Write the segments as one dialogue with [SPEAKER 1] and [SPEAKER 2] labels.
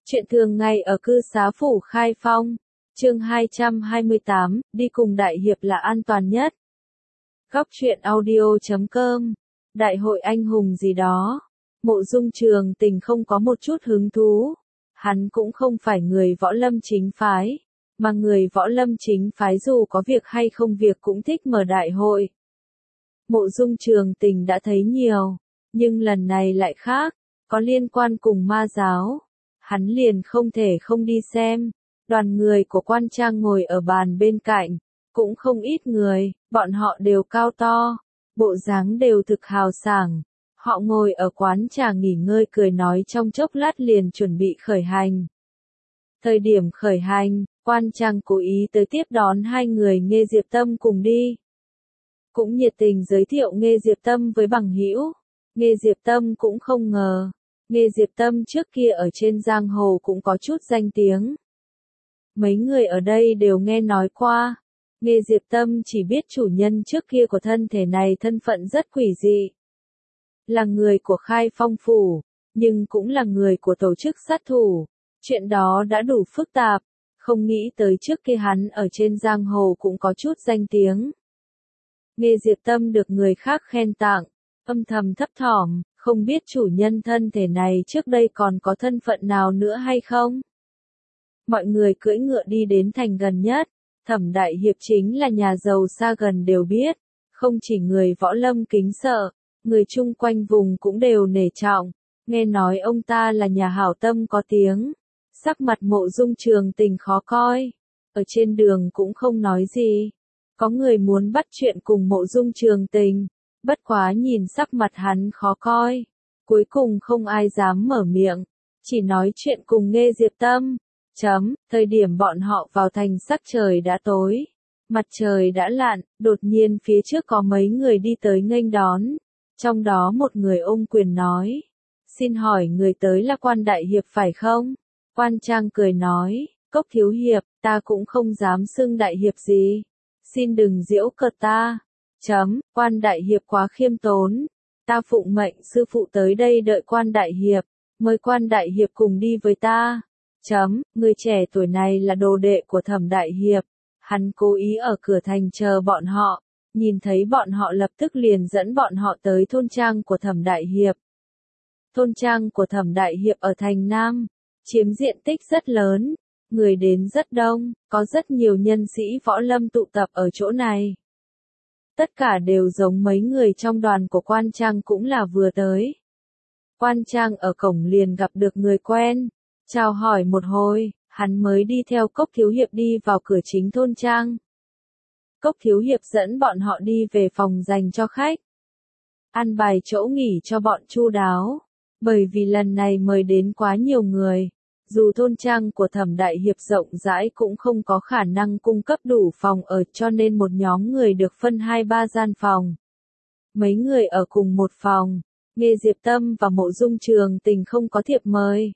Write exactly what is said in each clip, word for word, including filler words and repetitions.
[SPEAKER 1] Chuyện thường ngày ở cư xá phủ Khai Phong, chương hai trăm hai mươi tám, đi cùng đại hiệp là an toàn nhất. Góc truyện audio chấm com, đại hội anh hùng gì đó. Mộ Dung Trường Tình không có một chút hứng thú. Hắn cũng không phải người võ lâm chính phái, mà người võ lâm chính phái dù có việc hay không việc cũng thích mở đại hội. Mộ Dung Trường Tình đã thấy nhiều, nhưng lần này lại khác, có liên quan cùng ma giáo. Hắn liền không thể không đi xem. Đoàn người của quan trang ngồi ở bàn bên cạnh, cũng không ít người, bọn họ đều cao to, bộ dáng đều thực hào sảng. Họ ngồi ở quán trà nghỉ ngơi cười nói trong chốc lát liền chuẩn bị khởi hành. Thời điểm khởi hành, quan trang cố ý tới tiếp đón hai người Nghê Diệp Tâm cùng đi. Cũng nhiệt tình giới thiệu Nghê Diệp Tâm với bằng hữu. Nghê Diệp Tâm cũng không ngờ. Nghê Diệp Tâm trước kia ở trên giang hồ cũng có chút danh tiếng. Mấy người ở đây đều nghe nói qua. Nghê Diệp Tâm chỉ biết chủ nhân trước kia của thân thể này thân phận rất quỷ dị. Là người của Khai Phong Phủ, nhưng cũng là người của tổ chức sát thủ. Chuyện đó đã đủ phức tạp, không nghĩ tới trước kia hắn ở trên giang hồ cũng có chút danh tiếng. Nghê Diệp Tâm được người khác khen tặng, âm thầm thấp thỏm. Không biết chủ nhân thân thể này trước đây còn có thân phận nào nữa hay không? Mọi người cưỡi ngựa đi đến thành gần nhất. Thẩm Đại Hiệp chính là nhà giàu xa gần đều biết. Không chỉ người võ lâm kính sợ, người chung quanh vùng cũng đều nể trọng. Nghe nói ông ta là nhà hảo tâm có tiếng. Sắc mặt Mộ Dung Trường Tình khó coi. Ở trên đường cũng không nói gì. Có người muốn bắt chuyện cùng Mộ Dung Trường Tình. Bất quá nhìn sắc mặt hắn khó coi, cuối cùng không ai dám mở miệng, chỉ nói chuyện cùng Nghê Diệp Tâm. Chấm, thời điểm bọn họ vào thành sắc trời đã tối, mặt trời đã lặn, đột nhiên phía trước có mấy người đi tới nghênh đón, trong đó một người ôm quyền nói, xin hỏi người tới là Quan Đại Hiệp phải không? Quan Trang cười nói, Cốc thiếu hiệp, ta cũng không dám xưng đại hiệp gì, xin đừng giễu cợt ta. Chấm, Quan Đại Hiệp quá khiêm tốn. Ta phụng mệnh sư phụ tới đây đợi Quan Đại Hiệp, mời Quan Đại Hiệp cùng đi với ta. Chấm, người trẻ tuổi này là đồ đệ của Thẩm Đại Hiệp. Hắn cố ý ở cửa thành chờ bọn họ, nhìn thấy bọn họ lập tức liền dẫn bọn họ tới thôn trang của Thẩm Đại Hiệp. Thôn trang của Thẩm Đại Hiệp ở thành Nam, chiếm diện tích rất lớn, người đến rất đông, có rất nhiều nhân sĩ võ lâm tụ tập ở chỗ này. Tất cả đều giống mấy người trong đoàn của Quan Trang cũng là vừa tới. Quan Trang ở cổng liền gặp được người quen, chào hỏi một hồi, hắn mới đi theo Cốc thiếu hiệp đi vào cửa chính thôn trang. Cốc thiếu hiệp dẫn bọn họ đi về phòng dành cho khách. An bài chỗ nghỉ cho bọn chu đáo, bởi vì lần này mời đến quá nhiều người. Dù thôn trang của Thẩm Đại Hiệp rộng rãi cũng không có khả năng cung cấp đủ phòng ở cho nên một nhóm người được phân hai ba gian phòng. Mấy người ở cùng một phòng, Nghê Diệp Tâm và Mộ Dung Trường Tình không có thiệp mời.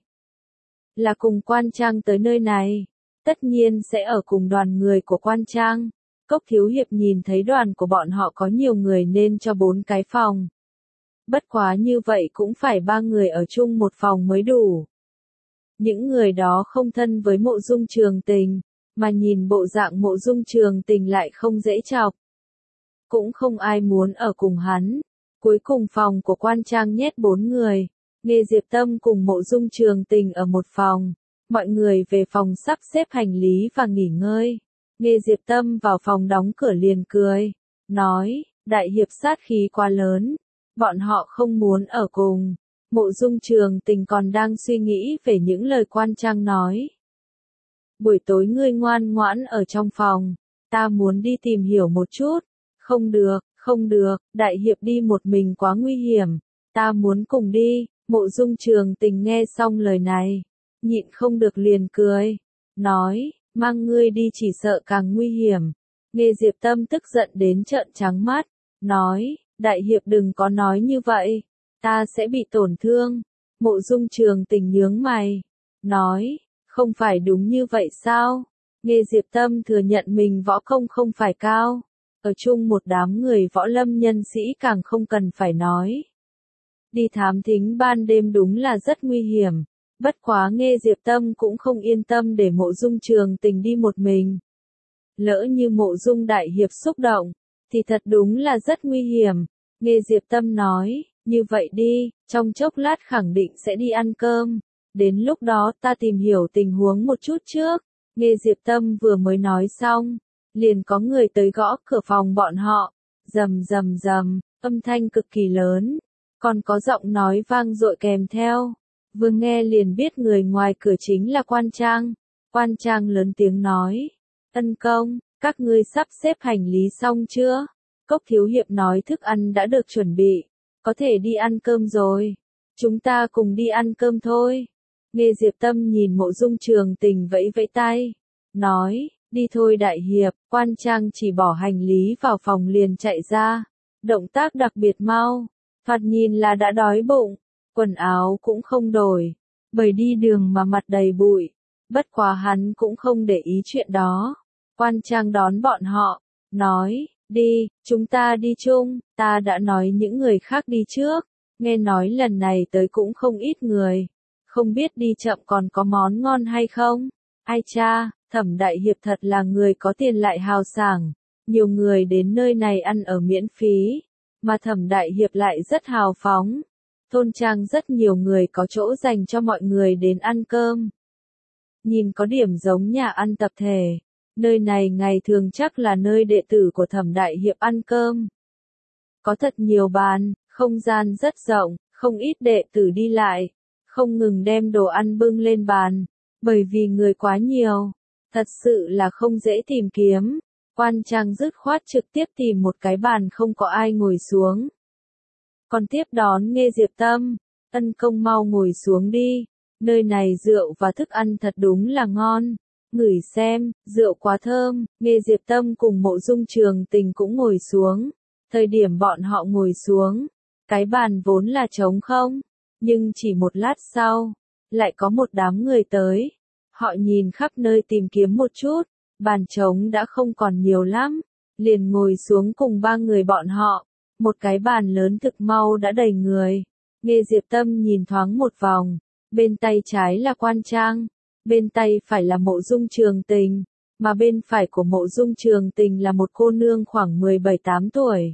[SPEAKER 1] Là cùng Quan Trang tới nơi này, tất nhiên sẽ ở cùng đoàn người của Quan Trang. Cốc thiếu hiệp nhìn thấy đoàn của bọn họ có nhiều người nên cho bốn cái phòng. Bất quá như vậy cũng phải ba người ở chung một phòng mới đủ. Những người đó không thân với Mộ Dung Trường Tình, mà nhìn bộ dạng Mộ Dung Trường Tình lại không dễ chọc. Cũng không ai muốn ở cùng hắn. Cuối cùng phòng của Quan Trang nhét bốn người. Nghê Diệp Tâm cùng Mộ Dung Trường Tình ở một phòng. Mọi người về phòng sắp xếp hành lý và nghỉ ngơi. Nghê Diệp Tâm vào phòng đóng cửa liền cười. Nói, Đại Hiệp sát khí quá lớn. Bọn họ không muốn ở cùng. Mộ Dung Trường Tình còn đang suy nghĩ về những lời Quan Trang nói. Buổi tối ngươi ngoan ngoãn ở trong phòng, ta muốn đi tìm hiểu một chút. Không được, không được, Đại Hiệp đi một mình quá nguy hiểm, ta muốn cùng đi. Mộ Dung Trường Tình nghe xong lời này, nhịn không được liền cười, nói, mang ngươi đi chỉ sợ càng nguy hiểm. Nghê Diệp Tâm tức giận đến trợn trắng mắt, nói, Đại Hiệp đừng có nói như vậy. Ta sẽ bị tổn thương. Mộ Dung Trường Tình nhướng mày, nói, không phải đúng như vậy sao? Nghê Diệp Tâm thừa nhận mình võ công không phải cao, ở chung một đám người võ lâm nhân sĩ càng không cần phải nói. Đi thám thính ban đêm đúng là rất nguy hiểm, Bất quá Nghê Diệp Tâm cũng không yên tâm để Mộ Dung Trường Tình đi một mình. Lỡ như Mộ Dung đại hiệp xúc động, thì thật đúng là rất nguy hiểm. Nghê Diệp Tâm nói, như vậy đi, trong chốc lát khẳng định sẽ đi ăn cơm. Đến lúc đó ta tìm hiểu tình huống một chút trước. Nghê Diệp Tâm vừa mới nói xong, liền có người tới gõ cửa phòng bọn họ. Rầm rầm rầm, âm thanh cực kỳ lớn, còn có giọng nói vang dội kèm theo. Vừa nghe liền biết người ngoài cửa chính là Quan Trang. Quan Trang lớn tiếng nói, Ân công, các ngươi sắp xếp hành lý xong chưa? Cốc thiếu hiệp nói thức ăn đã được chuẩn bị, có thể đi ăn cơm rồi. Chúng ta cùng đi ăn cơm thôi. Nghê Diệp Tâm nhìn Mộ Dung Trường Tình vẫy vẫy tay, nói, đi thôi đại hiệp. Quan Trang chỉ bỏ hành lý vào phòng liền chạy ra, động tác đặc biệt mau, thoạt nhìn là đã đói bụng, quần áo cũng không đổi, bởi đi đường mà mặt đầy bụi. Bất quá hắn cũng không để ý chuyện đó. Quan Trang đón bọn họ, nói, đi, chúng ta đi chung. Ta đã nói những người khác đi trước, nghe nói lần này tới cũng không ít người, không biết đi chậm còn có món ngon hay không. Ai cha, Thẩm đại hiệp thật là người có tiền lại hào sảng, nhiều người đến nơi này ăn ở miễn phí, mà Thẩm đại hiệp lại rất hào phóng. Thôn trang rất nhiều người có chỗ dành cho mọi người đến ăn cơm. Nhìn có điểm giống nhà ăn tập thể, nơi này ngày thường chắc là nơi đệ tử của Thẩm đại hiệp ăn cơm. Có thật nhiều bàn, không gian rất rộng, không ít đệ tử đi lại, không ngừng đem đồ ăn bưng lên bàn, bởi vì người quá nhiều, thật sự là không dễ tìm kiếm. Quan Trang dứt khoát trực tiếp tìm một cái bàn không có ai ngồi xuống. Còn tiếp đón Nghê Diệp Tâm, Ân công mau ngồi xuống đi, nơi này rượu và thức ăn thật đúng là ngon, ngửi xem, rượu quá thơm. Nghê Diệp Tâm cùng Mộ Dung Trường Tình cũng ngồi xuống. Thời điểm bọn họ ngồi xuống, cái bàn vốn là trống không, nhưng chỉ một lát sau, lại có một đám người tới. Họ nhìn khắp nơi tìm kiếm một chút, bàn trống đã không còn nhiều lắm, liền ngồi xuống cùng ba người bọn họ. Một cái bàn lớn thực mau đã đầy người. Nghê Diệp Tâm nhìn thoáng một vòng, bên tay trái là Quan Trang, bên tay phải là Mộ Dung Trường Tình, mà bên phải của Mộ Dung Trường Tình là một cô nương khoảng mười bảy tám tuổi.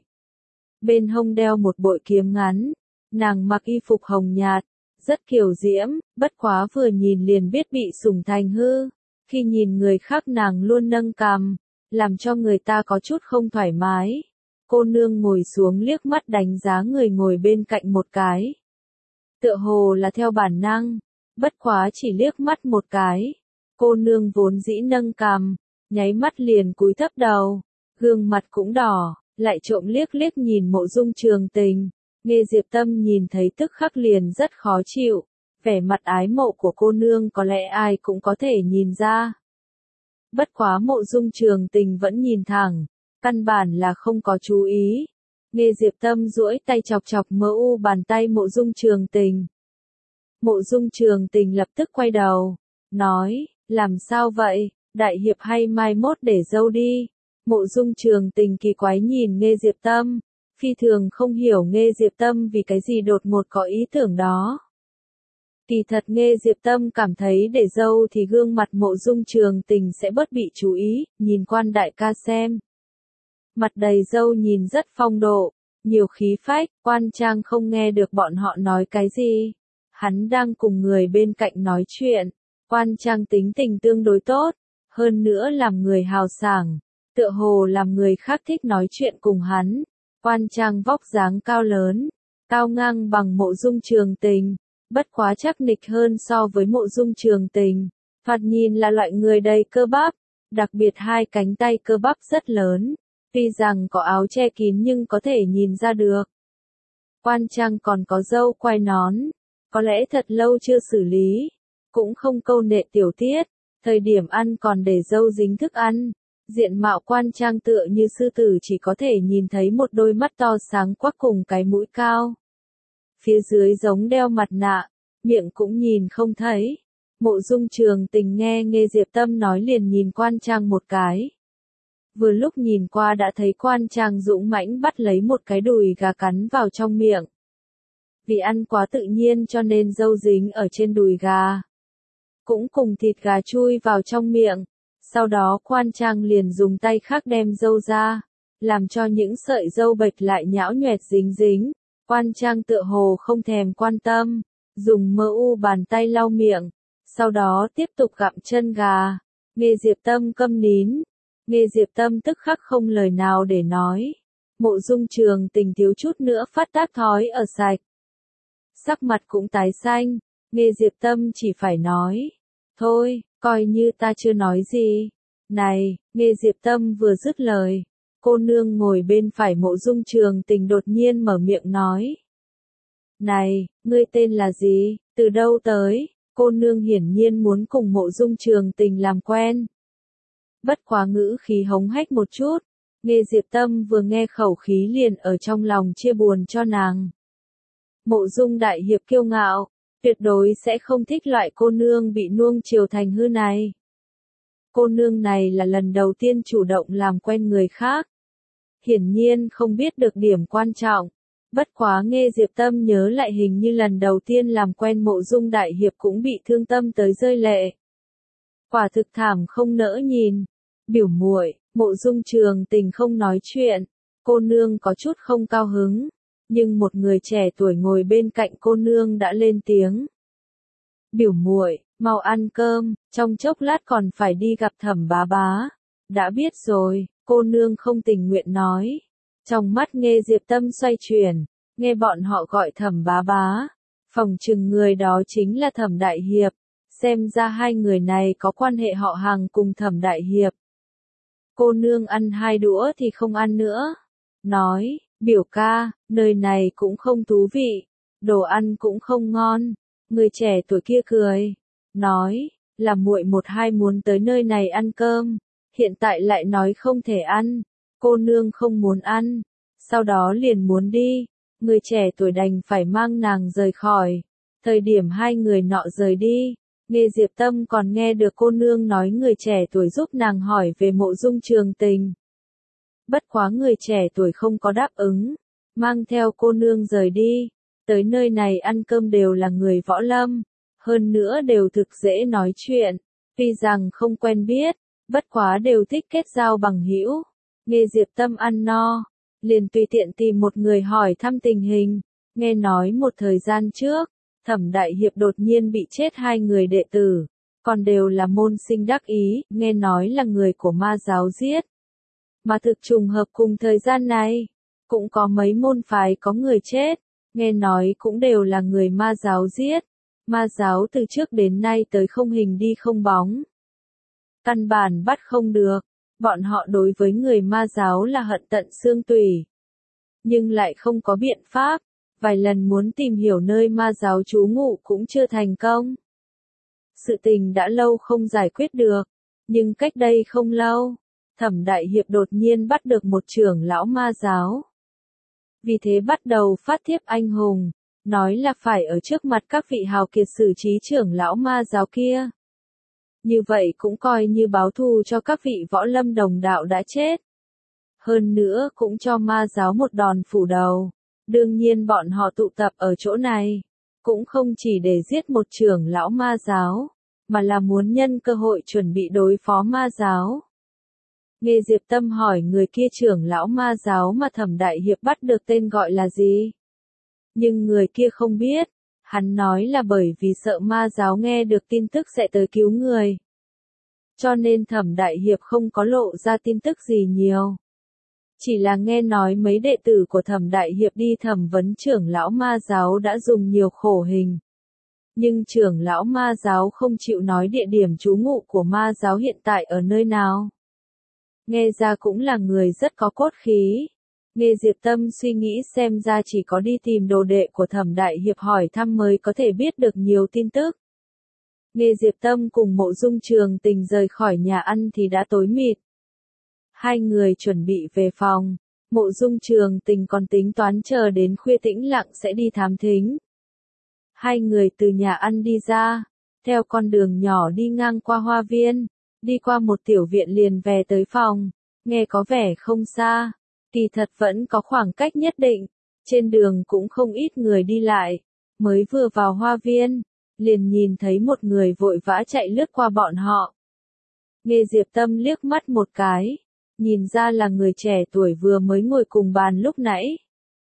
[SPEAKER 1] Bên hông đeo một bội kiếm ngắn, nàng mặc y phục hồng nhạt, rất kiều diễm, bất quá vừa nhìn liền biết bị sủng thành hư. Khi nhìn người khác nàng luôn nâng cằm, làm cho người ta có chút không thoải mái. Cô nương ngồi xuống liếc mắt đánh giá người ngồi bên cạnh một cái. Tựa hồ là theo bản năng, bất quá chỉ liếc mắt một cái. Cô nương vốn dĩ nâng cằm, nháy mắt liền cúi thấp đầu, gương mặt cũng đỏ, lại trộm liếc liếc nhìn Mộ Dung Trường Tình. Nghê Diệp Tâm nhìn thấy tức khắc liền rất khó chịu, vẻ mặt ái mộ của cô nương có lẽ ai cũng có thể nhìn ra. Bất quá Mộ Dung Trường Tình vẫn nhìn thẳng, căn bản là không có chú ý. Nghê Diệp Tâm duỗi tay chọc chọc mỡ u bàn tay Mộ Dung Trường Tình. Mộ Dung Trường Tình lập tức quay đầu, nói, làm sao vậy, đại hiệp hay mai mốt để dâu đi. Mộ Dung Trường Tình kỳ quái nhìn Nghê Diệp Tâm, phi thường không hiểu Nghê Diệp Tâm vì cái gì đột ngột có ý tưởng đó. Kỳ thật Nghê Diệp Tâm cảm thấy để dâu thì gương mặt Mộ Dung Trường Tình sẽ bớt bị chú ý, nhìn Quan đại ca xem. Mặt đầy dâu nhìn rất phong độ, nhiều khí phách. Quan Trang không nghe được bọn họ nói cái gì. Hắn đang cùng người bên cạnh nói chuyện. Quan Trang tính tình tương đối tốt, hơn nữa làm người hào sảng, tựa hồ làm người khác thích nói chuyện cùng hắn. Quan Trang vóc dáng cao lớn, cao ngang bằng Mộ Dung Trường Tình, bất quá chắc nịch hơn so với Mộ Dung Trường Tình, thoạt nhìn là loại người đầy cơ bắp, đặc biệt hai cánh tay cơ bắp rất lớn, tuy rằng có áo che kín nhưng có thể nhìn ra được. Quan Trang còn có râu quai nón, có lẽ thật lâu chưa xử lý, cũng không câu nệ tiểu tiết, thời điểm ăn còn để râu dính thức ăn. Diện mạo Quan Trang tựa như sư tử, chỉ có thể nhìn thấy một đôi mắt to sáng quắc cùng cái mũi cao. Phía dưới giống đeo mặt nạ, miệng cũng nhìn không thấy. Mộ Dung Trường Tình nghe Nghê Diệp Tâm nói liền nhìn Quan Trang một cái. Vừa lúc nhìn qua đã thấy Quan Trang dũng mãnh bắt lấy một cái đùi gà cắn vào trong miệng. Vì ăn quá tự nhiên cho nên râu dính ở trên đùi gà. cũng cùng thịt gà chui vào trong miệng. Sau đó Quan Trang liền dùng tay khác đem dâu ra, làm cho những sợi dâu bệch lại nhão nhoẹt dính dính. Quan Trang tựa hồ không thèm quan tâm, dùng mơ u bàn tay lau miệng, sau đó tiếp tục gặm chân gà. Nghe Diệp Tâm câm nín, Nghe Diệp Tâm tức khắc không lời nào để nói. Mộ Dung Trường Tình thiếu chút nữa phát tác thói ở sạch. Sắc mặt cũng tái xanh, Nghe Diệp Tâm chỉ phải nói. Thôi, coi như ta chưa nói gì. Này, Nghe Diệp Tâm vừa dứt lời. Cô nương ngồi bên phải Mộ Dung Trường Tình đột nhiên mở miệng nói. Này, ngươi tên là gì, từ đâu tới? Cô nương hiển nhiên muốn cùng Mộ Dung Trường Tình làm quen. Bất quá ngữ khí hống hách một chút. Nghe Diệp Tâm vừa nghe khẩu khí liền ở trong lòng chia buồn cho nàng. Mộ Dung đại hiệp kiêu ngạo, tuyệt đối sẽ không thích loại cô nương bị nuông chiều thành hư này. Cô nương này là lần đầu tiên chủ động làm quen người khác. Hiển nhiên không biết được điểm quan trọng. Bất quá nghe Diệp Tâm nhớ lại hình như lần đầu tiên làm quen Mộ Dung đại hiệp cũng bị thương tâm tới rơi lệ. Quả thực thảm không nỡ nhìn. Biểu muội, Mộ Dung Trường Tình không nói chuyện. Cô nương có chút không cao hứng. Nhưng một người trẻ tuổi ngồi bên cạnh cô nương đã lên tiếng. Biểu muội, mau ăn cơm, trong chốc lát còn phải đi gặp Thẩm bá bá. Đã biết rồi, cô nương không tình nguyện nói. Trong mắt nghe Diệp Tâm xoay chuyển, nghe bọn họ gọi Thẩm bá bá. Phòng chừng người đó chính là Thẩm đại hiệp. Xem ra hai người này có quan hệ họ hàng cùng Thẩm đại hiệp. Cô nương ăn hai đũa thì không ăn nữa. Nói, biểu ca, nơi này cũng không thú vị, đồ ăn cũng không ngon. Người trẻ tuổi kia cười, nói, là muội một hai muốn tới nơi này ăn cơm, hiện tại lại nói không thể ăn. Cô nương không muốn ăn, sau đó liền muốn đi. Người trẻ tuổi đành phải mang nàng rời khỏi. Thời điểm hai người nọ rời đi, Nghe Diệp Tâm còn nghe được cô nương nói người trẻ tuổi giúp nàng hỏi về Mộ Dung Trường Tình. Bất quá người trẻ tuổi không có đáp ứng, mang theo cô nương rời đi. Tới nơi này ăn cơm đều là người võ lâm, hơn nữa đều thực dễ nói chuyện, tuy rằng không quen biết, bất quá đều thích kết giao bằng hữu. Nghe Diệp Tâm ăn no, liền tùy tiện tìm một người hỏi thăm tình hình. Nghe nói một thời gian trước, Thẩm đại hiệp đột nhiên bị chết hai người đệ tử, còn đều là môn sinh đắc ý, nghe nói là người của ma giáo giết. Mà thực trùng hợp cùng thời gian này, cũng có mấy môn phái có người chết, nghe nói cũng đều là người ma giáo giết. Ma giáo từ trước đến nay tới không hình đi không bóng. Căn bản bắt không được, bọn họ đối với người ma giáo là hận tận xương tủy. Nhưng lại không có biện pháp, vài lần muốn tìm hiểu nơi ma giáo trú ngụ cũng chưa thành công. Sự tình đã lâu không giải quyết được, nhưng cách đây không lâu, Thẩm đại hiệp đột nhiên bắt được một trưởng lão ma giáo. Vì thế bắt đầu phát thiếp anh hùng, nói là phải ở trước mặt các vị hào kiệt xử trí trưởng lão ma giáo kia. Như vậy cũng coi như báo thù cho các vị võ lâm đồng đạo đã chết. Hơn nữa cũng cho ma giáo một đòn phủ đầu. Đương nhiên bọn họ tụ tập ở chỗ này, cũng không chỉ để giết một trưởng lão ma giáo, mà là muốn nhân cơ hội chuẩn bị đối phó ma giáo. Nghe Diệp Tâm hỏi người kia trưởng lão ma giáo mà Thẩm đại hiệp bắt được tên gọi là gì? Nhưng người kia không biết, hắn nói là bởi vì sợ ma giáo nghe được tin tức sẽ tới cứu người. Cho nên Thẩm đại hiệp không có lộ ra tin tức gì nhiều. Chỉ là nghe nói mấy đệ tử của Thẩm đại hiệp đi thẩm vấn trưởng lão ma giáo đã dùng nhiều khổ hình. Nhưng trưởng lão ma giáo không chịu nói địa điểm trú ngụ của ma giáo hiện tại ở nơi nào. Nghe ra cũng là người rất có cốt khí. Nghe Diệp Tâm suy nghĩ xem ra chỉ có đi tìm đồ đệ của Thẩm đại hiệp hỏi thăm mới có thể biết được nhiều tin tức. Nghe Diệp Tâm cùng Mộ Dung Trường Tình rời khỏi nhà ăn thì đã tối mịt. Hai người chuẩn bị về phòng, Mộ Dung Trường Tình còn tính toán chờ đến khuya tĩnh lặng sẽ đi thám thính. Hai người từ nhà ăn đi ra, theo con đường nhỏ đi ngang qua hoa viên, đi qua một tiểu viện liền về tới phòng, nghe có vẻ không xa, kỳ thật vẫn có khoảng cách nhất định, trên đường cũng không ít người đi lại, mới vừa vào hoa viên, liền nhìn thấy một người vội vã chạy lướt qua bọn họ. Nghe Diệp Tâm liếc mắt một cái, nhìn ra là người trẻ tuổi vừa mới ngồi cùng bàn lúc nãy.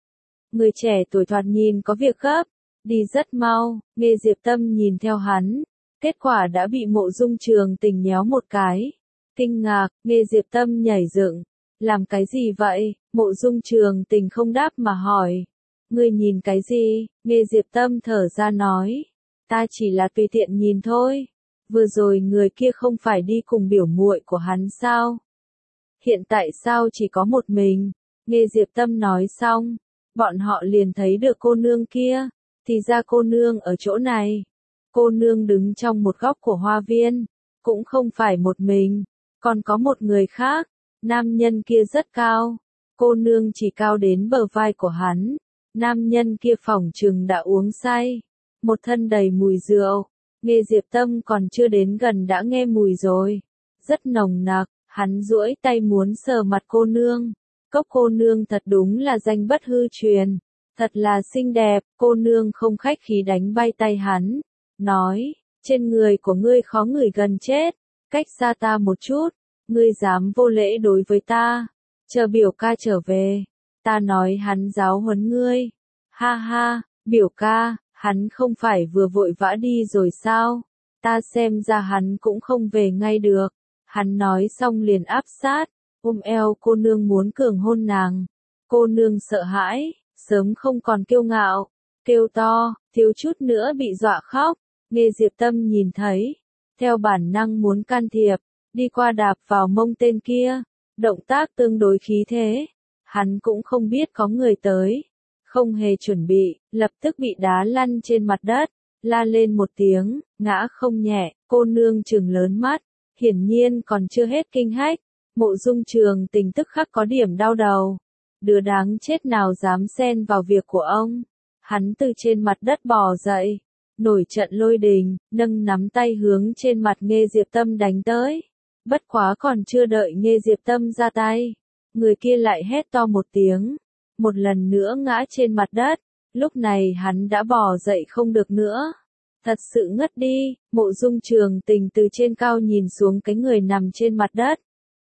[SPEAKER 1] Người trẻ tuổi thoạt nhìn có việc gấp, đi rất mau, Nghe Diệp Tâm nhìn theo hắn, kết quả đã bị Mộ Dung Trường Tình nhéo một cái. Kinh ngạc, Nghe Diệp Tâm nhảy dựng, làm cái gì vậy? Mộ Dung Trường Tình không đáp mà hỏi. Ngươi nhìn cái gì? Nghe Diệp Tâm thở ra nói. Ta chỉ là tùy tiện nhìn thôi. Vừa rồi người kia không phải đi cùng biểu muội của hắn sao? Hiện tại sao chỉ có một mình? Nghe Diệp Tâm nói xong, bọn họ liền thấy được cô nương kia. Thì ra cô nương ở chỗ này. Cô nương đứng trong một góc của hoa viên, cũng không phải một mình, còn có một người khác. Nam nhân kia rất cao, cô nương chỉ cao đến bờ vai của hắn. Nam nhân kia phỏng chừng đã uống say, một thân đầy mùi rượu. Nghe Diệp Tâm còn chưa đến gần đã nghe mùi rồi, rất nồng nặc. Hắn duỗi tay muốn sờ mặt cô nương. Cốc cô nương thật đúng là danh bất hư truyền, thật là xinh đẹp. Cô nương không khách khí đánh bay tay hắn, nói, trên người của ngươi khó ngửi gần chết, cách xa ta một chút. Ngươi dám vô lễ đối với ta, chờ biểu ca trở về, ta nói hắn giáo huấn ngươi. Ha ha, biểu ca, hắn không phải vừa vội vã đi rồi sao? Ta xem ra hắn cũng không về ngay được. Hắn nói xong liền áp sát, ôm eo cô nương muốn cường hôn nàng. Cô nương sợ hãi, sớm không còn kiêu ngạo, kêu to, thiếu chút nữa bị dọa khóc. Nghe Diệp Tâm nhìn thấy, theo bản năng muốn can thiệp, đi qua đạp vào mông tên kia, động tác tương đối khí thế. Hắn cũng không biết có người tới, không hề chuẩn bị, lập tức bị đá lăn trên mặt đất, la lên một tiếng, ngã không nhẹ. Cô nương trừng lớn mắt, hiển nhiên còn chưa hết kinh hách. Mộ Dung Trường Tình tức khắc có điểm đau đầu. Đứa đáng chết nào dám xen vào việc của ông. Hắn từ trên mặt đất bò dậy, nổi trận lôi đình, nâng nắm tay hướng trên mặt Nghe Diệp Tâm đánh tới. Bất quá còn chưa đợi Nghe Diệp Tâm ra tay, người kia lại hét to một tiếng, một lần nữa ngã trên mặt đất. Lúc này hắn đã bò dậy không được nữa, thật sự ngất đi. Mộ Dung Trường Tình từ trên cao nhìn xuống cái người nằm trên mặt đất,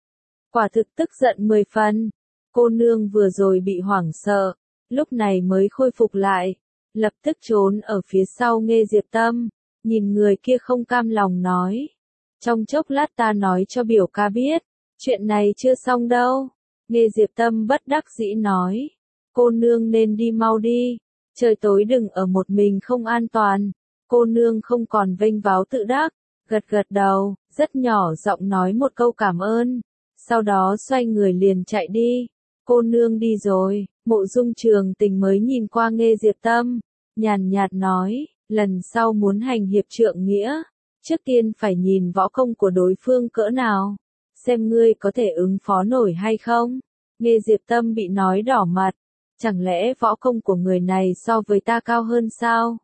[SPEAKER 1] quả thực tức giận mười phần. Cô nương vừa rồi bị hoảng sợ, lúc này mới khôi phục lại, lập tức trốn ở phía sau Nghe Diệp Tâm, nhìn người kia không cam lòng nói. Trong chốc lát ta nói cho biểu ca biết, chuyện này chưa xong đâu. Nghe Diệp Tâm bất đắc dĩ nói, cô nương nên đi mau đi, trời tối đừng ở một mình không an toàn. Cô nương không còn vênh váo tự đắc, gật gật đầu, rất nhỏ giọng nói một câu cảm ơn, sau đó xoay người liền chạy đi. Cô nương đi rồi, Mộ Dung Trường Tình mới nhìn qua Nghe Diệp Tâm, nhàn nhạt nói, lần sau muốn hành hiệp trượng nghĩa, trước tiên phải nhìn võ công của đối phương cỡ nào, xem ngươi có thể ứng phó nổi hay không. Nghe Diệp Tâm bị nói đỏ mặt, chẳng lẽ võ công của người này so với ta cao hơn sao?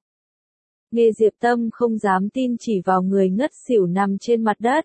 [SPEAKER 1] Nghe Diệp Tâm không dám tin chỉ vào người ngất xỉu nằm trên mặt đất.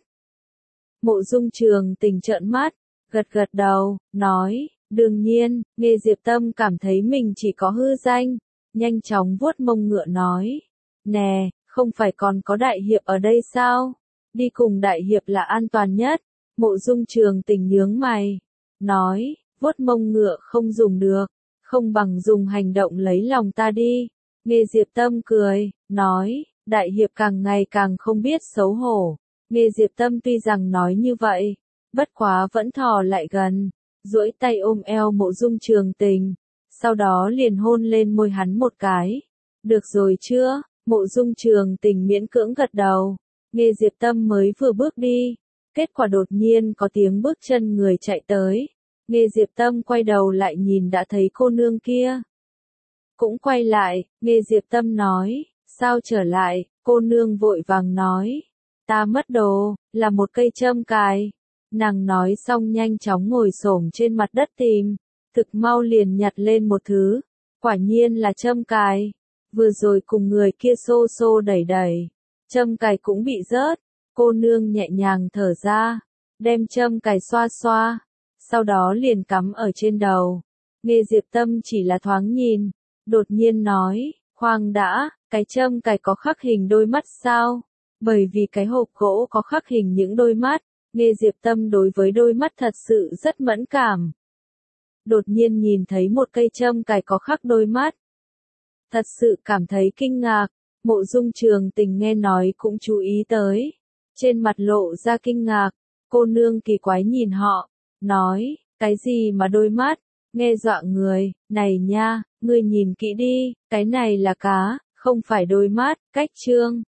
[SPEAKER 1] Mộ Dung Trường Tình trợn mắt, gật gật đầu, nói, đương nhiên. Nghe Diệp Tâm cảm thấy mình chỉ có hư danh, nhanh chóng vuốt mông ngựa nói, nè, không phải còn có đại hiệp ở đây sao? Đi cùng đại hiệp là an toàn nhất. Mộ Dung Trường Tình nhướng mày, nói, vuốt mông ngựa không dùng được, không bằng dùng hành động lấy lòng ta đi. Nghe Diệp Tâm cười, nói, đại hiệp càng ngày càng không biết xấu hổ. Nghe Diệp Tâm tuy rằng nói như vậy, bất quá vẫn thò lại gần, duỗi tay ôm eo Mộ Dung Trường Tình, sau đó liền hôn lên môi hắn một cái. Được rồi chưa? Mộ Dung Trường Tình miễn cưỡng gật đầu. Nghe Diệp Tâm mới vừa bước đi, kết quả đột nhiên có tiếng bước chân người chạy tới. Nghe Diệp Tâm quay đầu lại nhìn đã thấy cô nương kia. Cũng quay lại, Nghe Diệp Tâm nói, sao trở lại? Cô nương vội vàng nói, ta mất đồ, là một cây châm cài. Nàng nói xong nhanh chóng ngồi xổm trên mặt đất tìm, thực mau liền nhặt lên một thứ, quả nhiên là châm cài. Vừa rồi cùng người kia xô xô đẩy đẩy, châm cài cũng bị rớt. Cô nương nhẹ nhàng thở ra, đem châm cài xoa xoa, sau đó liền cắm ở trên đầu. Nghe Diệp Tâm chỉ là thoáng nhìn, đột nhiên nói, khoan đã, Cái châm cài có khắc hình đôi mắt sao? Bởi vì cái hộp gỗ có khắc hình những đôi mắt, Nghe Diệp Tâm đối với đôi mắt thật sự rất mẫn cảm. Đột nhiên nhìn thấy một cây châm cài có khắc đôi mắt. Thật sự cảm thấy kinh ngạc, Mộ Dung Trường Tình nghe nói cũng chú ý tới. Trên mặt lộ ra kinh ngạc, cô nương kỳ quái nhìn họ, nói, cái gì mà đôi mắt, nghe dọa người, này nha, ngươi nhìn kỹ đi, cái này là cá, không phải đôi mắt, cách trương.